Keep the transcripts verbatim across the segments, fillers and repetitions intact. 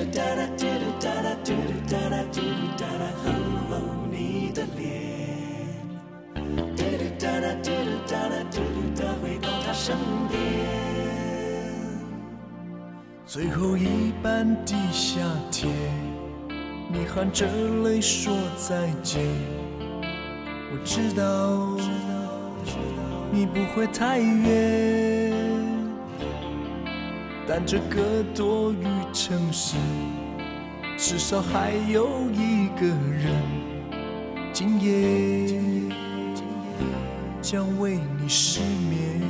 你的脸，回到他身边。最后一班的夏天，你含着泪说再见。我知道你不会太远，但这个多雨城市至少还有一个人，今夜将为你失眠。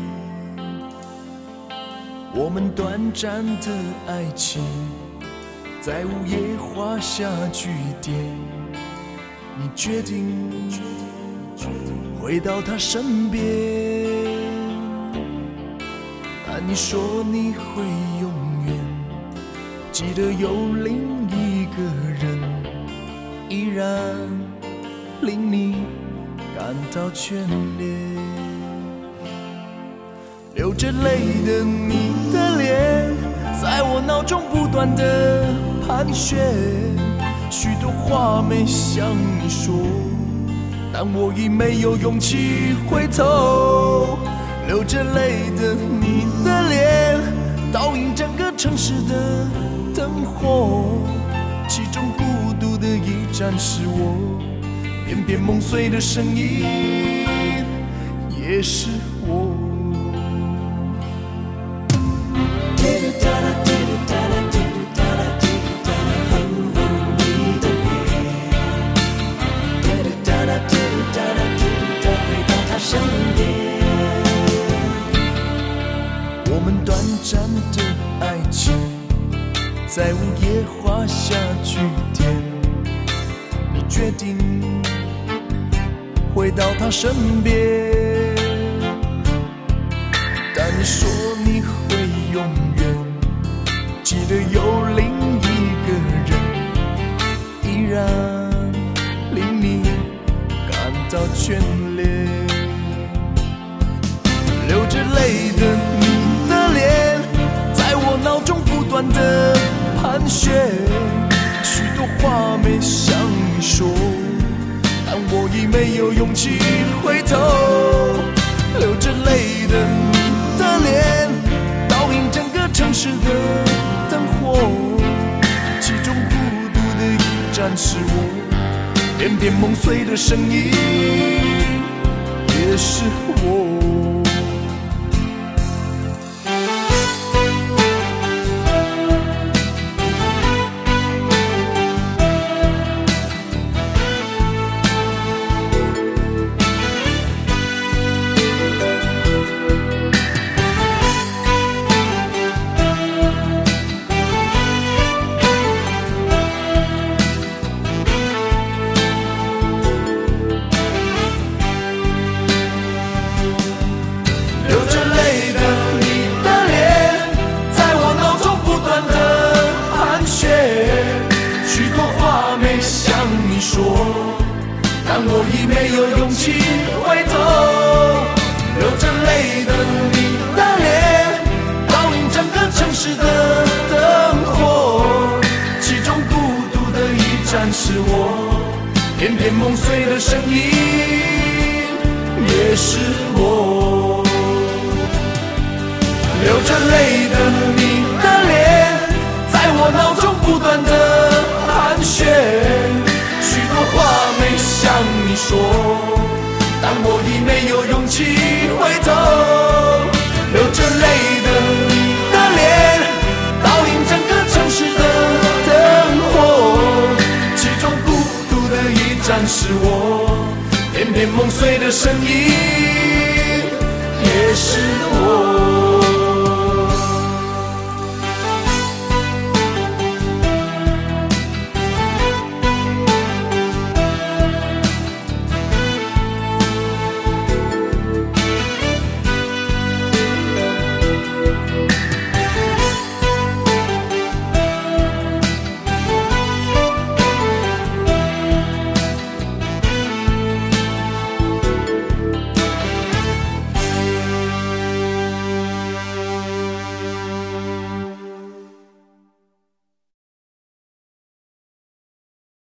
我们短暂的爱情在午夜画下句点，你决定回到他身边，但你说你会永远记得有另一个人依然令你感到眷恋。流着泪的你的脸在我脑中不断的盘旋，许多话没向你说，但我已没有勇气回头。流着泪的你的脸倒映整个城市的灯火，其中孤独的一盏是我，偏偏梦碎的声音也是我。我们短暂的爱情在午夜画下句点，你决定回到他身边，但你说你会永远记得有另一个人依然令你感到眷恋。流着泪的你的脸在我脑中不断的盘旋，许多话没向你说，但我已没有勇气回头。流着泪的你的脸倒映整个城市的灯火，其中孤独的一盏是我，偏偏梦碎的声音也是我。但我已没有勇气回头。流着泪的你的脸倒映整个城市的灯火，其中孤独的一盏是我，偏偏梦碎的声音也是我。流着泪的你的脸在我脑中不断的盘旋，许多话没向你说，但我已没有勇气回头。流着泪的你的脸倒映整个城市的灯火，其中孤独的一盏是我，偏偏梦碎的声音也是我。